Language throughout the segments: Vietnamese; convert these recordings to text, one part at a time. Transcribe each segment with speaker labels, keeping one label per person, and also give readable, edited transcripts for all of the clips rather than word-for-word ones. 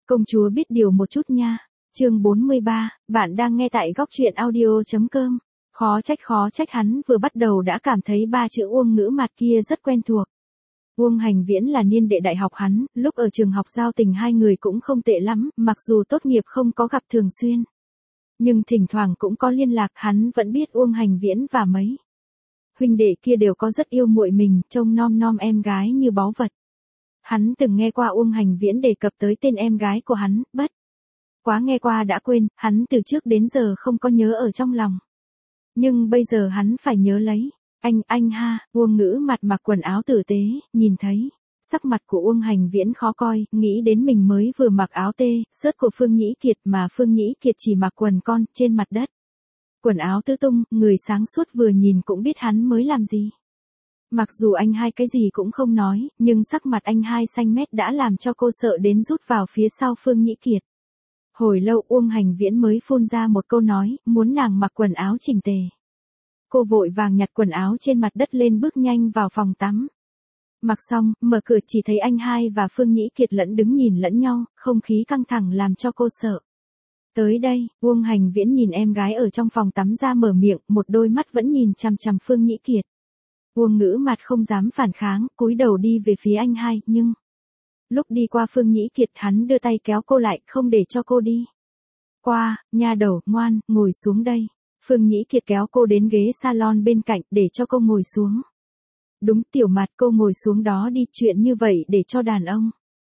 Speaker 1: Công chúa biết điều một chút nha. Chương 43, bạn đang nghe tại góc truyện audio.com. Khó trách hắn vừa bắt đầu đã cảm thấy ba chữ Uông Ngữ Mạt kia rất quen thuộc. Uông Hành Viễn là niên đệ đại học hắn, lúc ở trường học giao tình hai người cũng không tệ lắm, mặc dù tốt nghiệp không có gặp thường xuyên. Nhưng thỉnh thoảng cũng có liên lạc, hắn vẫn biết Uông Hành Viễn và mấy huynh đệ kia đều có rất yêu muội mình, trông nom nom em gái như báu vật. Hắn từng nghe qua Uông Hành Viễn đề cập tới tên em gái của hắn, bất quá nghe qua đã quên, hắn từ trước đến giờ không có nhớ ở trong lòng. Nhưng bây giờ hắn phải nhớ lấy. Anh ha, Uông Ngữ Mạt mặc quần áo tử tế, nhìn thấy sắc mặt của Uông Hành Viễn khó coi, nghĩ đến mình mới vừa mặc áo tê, sớt của Phương Nhĩ Kiệt mà Phương Nhĩ Kiệt chỉ mặc quần con, trên mặt đất. Quần áo tứ tung, người sáng suốt vừa nhìn cũng biết hắn mới làm gì. Mặc dù anh hai cái gì cũng không nói, nhưng sắc mặt anh hai xanh mét đã làm cho cô sợ đến rút vào phía sau Phương Nhĩ Kiệt. Hồi lâu Uông Hành Viễn mới phun ra một câu nói, muốn nàng mặc quần áo chỉnh tề. Cô vội vàng nhặt quần áo trên mặt đất lên bước nhanh vào phòng tắm. Mặc xong, mở cửa chỉ thấy anh hai và Phương Nhĩ Kiệt lẫn đứng nhìn lẫn nhau, không khí căng thẳng làm cho cô sợ. Tới đây, Uông Hành Viễn nhìn em gái ở trong phòng tắm ra mở miệng, một đôi mắt vẫn nhìn chằm chằm Phương Nhĩ Kiệt. Uông Ngữ Mạt không dám phản kháng, cúi đầu đi về phía anh hai, nhưng lúc đi qua Phương Nhĩ Kiệt hắn đưa tay kéo cô lại, không để cho cô đi qua. Nha đầu, ngoan, ngồi xuống đây. Phương Nhĩ Kiệt kéo cô đến ghế salon bên cạnh, để cho cô ngồi xuống. Đúng, Tiểu Mạt, cô ngồi xuống đó đi, chuyện như vậy để cho đàn ông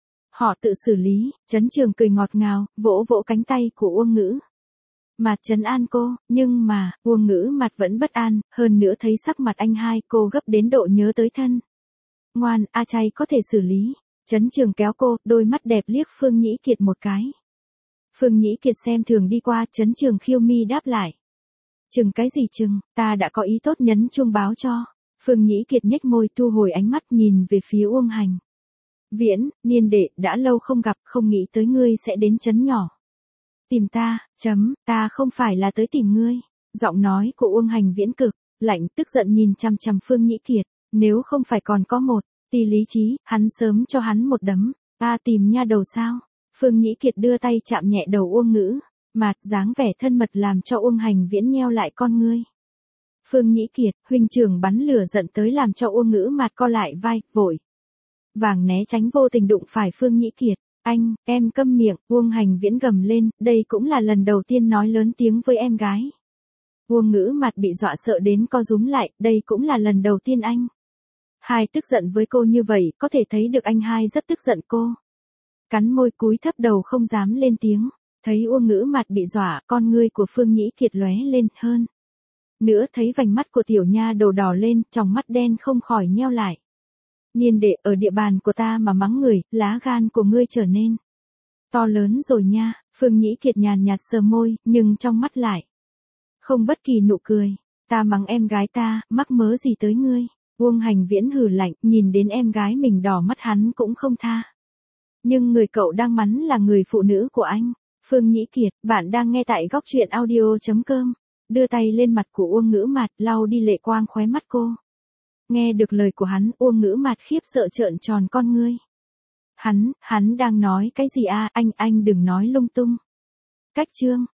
Speaker 1: họ tự xử lý. Trấn Trường cười ngọt ngào, vỗ vỗ cánh tay của Uông Ngữ Mạt trấn an cô, nhưng mà, Uông Ngữ Mạt vẫn bất an, hơn nữa thấy sắc mặt anh hai, cô gấp đến độ nhớ tới thân. Ngoan, A Chay có thể xử lý. Trấn Trường kéo cô, đôi mắt đẹp liếc Phương Nhĩ Kiệt một cái. Phương Nhĩ Kiệt xem thường đi qua, Trấn Trường khiêu mi đáp lại. Chừng cái gì chừng, ta đã có ý tốt nhấn chuông báo cho. Phương Nhĩ Kiệt nhếch môi thu hồi ánh mắt nhìn về phía Uông Hành Viễn, niên đệ, đã lâu không gặp, không nghĩ tới ngươi sẽ đến trấn nhỏ. Tìm ta, ta không phải là tới tìm ngươi. Giọng nói của Uông Hành Viễn cực lạnh, tức giận nhìn chằm chằm Phương Nhĩ Kiệt, nếu không phải còn có một tí lý trí, hắn sớm cho hắn một đấm. Tìm nha đầu sao? Phương Nhĩ Kiệt đưa tay chạm nhẹ đầu Uông Ngữ Mạt, dáng vẻ thân mật làm cho Uông Hành Viễn nheo lại con ngươi. Phương Nhĩ Kiệt, huynh trưởng bắn lửa giận tới làm cho Uông Ngữ Mạt co lại vai, vội vàng né tránh vô tình đụng phải Phương Nhĩ Kiệt. Em câm miệng. Uông Hành Viễn gầm lên, đây cũng là lần đầu tiên nói lớn tiếng với em gái. Uông Ngữ Mạt bị dọa sợ đến co rúm lại, đây cũng là lần đầu tiên anh hai tức giận với cô như vậy, có thể thấy được anh hai rất tức giận cô. Cắn môi cúi thấp đầu không dám lên tiếng. Thấy Uông Ngữ Mạt bị dọa, con ngươi của Phương Nhĩ Kiệt lóe lên hơn nữa, thấy vành mắt của tiểu nha đầu đỏ lên, tròng mắt đen không khỏi nheo lại. Niên đệ, ở địa bàn của ta mà mắng người, lá gan của ngươi trở nên to lớn rồi nha. Phương Nhĩ Kiệt nhàn nhạt sờ môi, nhưng trong mắt lại không bất kỳ nụ cười. Ta mắng em gái ta, mắc mớ gì tới ngươi? Uông Hành Viễn hừ lạnh, nhìn đến em gái mình đỏ mắt hắn cũng không tha. Nhưng người cậu đang mắng là người phụ nữ của anh. Phương Nhĩ Kiệt, bạn đang nghe tại góc truyện audio.com. Đưa tay lên mặt của Uông Ngữ Mạt, lau đi lệ quang khóe mắt cô. Nghe được lời của hắn, Uông Ngữ Mạt khiếp sợ trợn tròn con ngươi. Hắn đang nói cái gì à? Anh đừng nói lung tung. Cách chương.